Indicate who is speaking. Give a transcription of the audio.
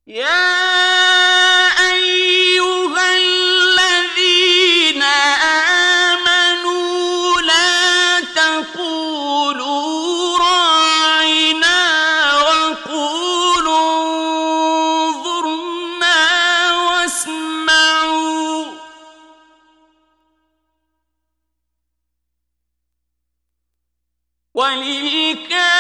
Speaker 1: يا أيها الذين آمنوا لا تقولوا راعنا وقولوا انظرنا واسمعوا وللكافرين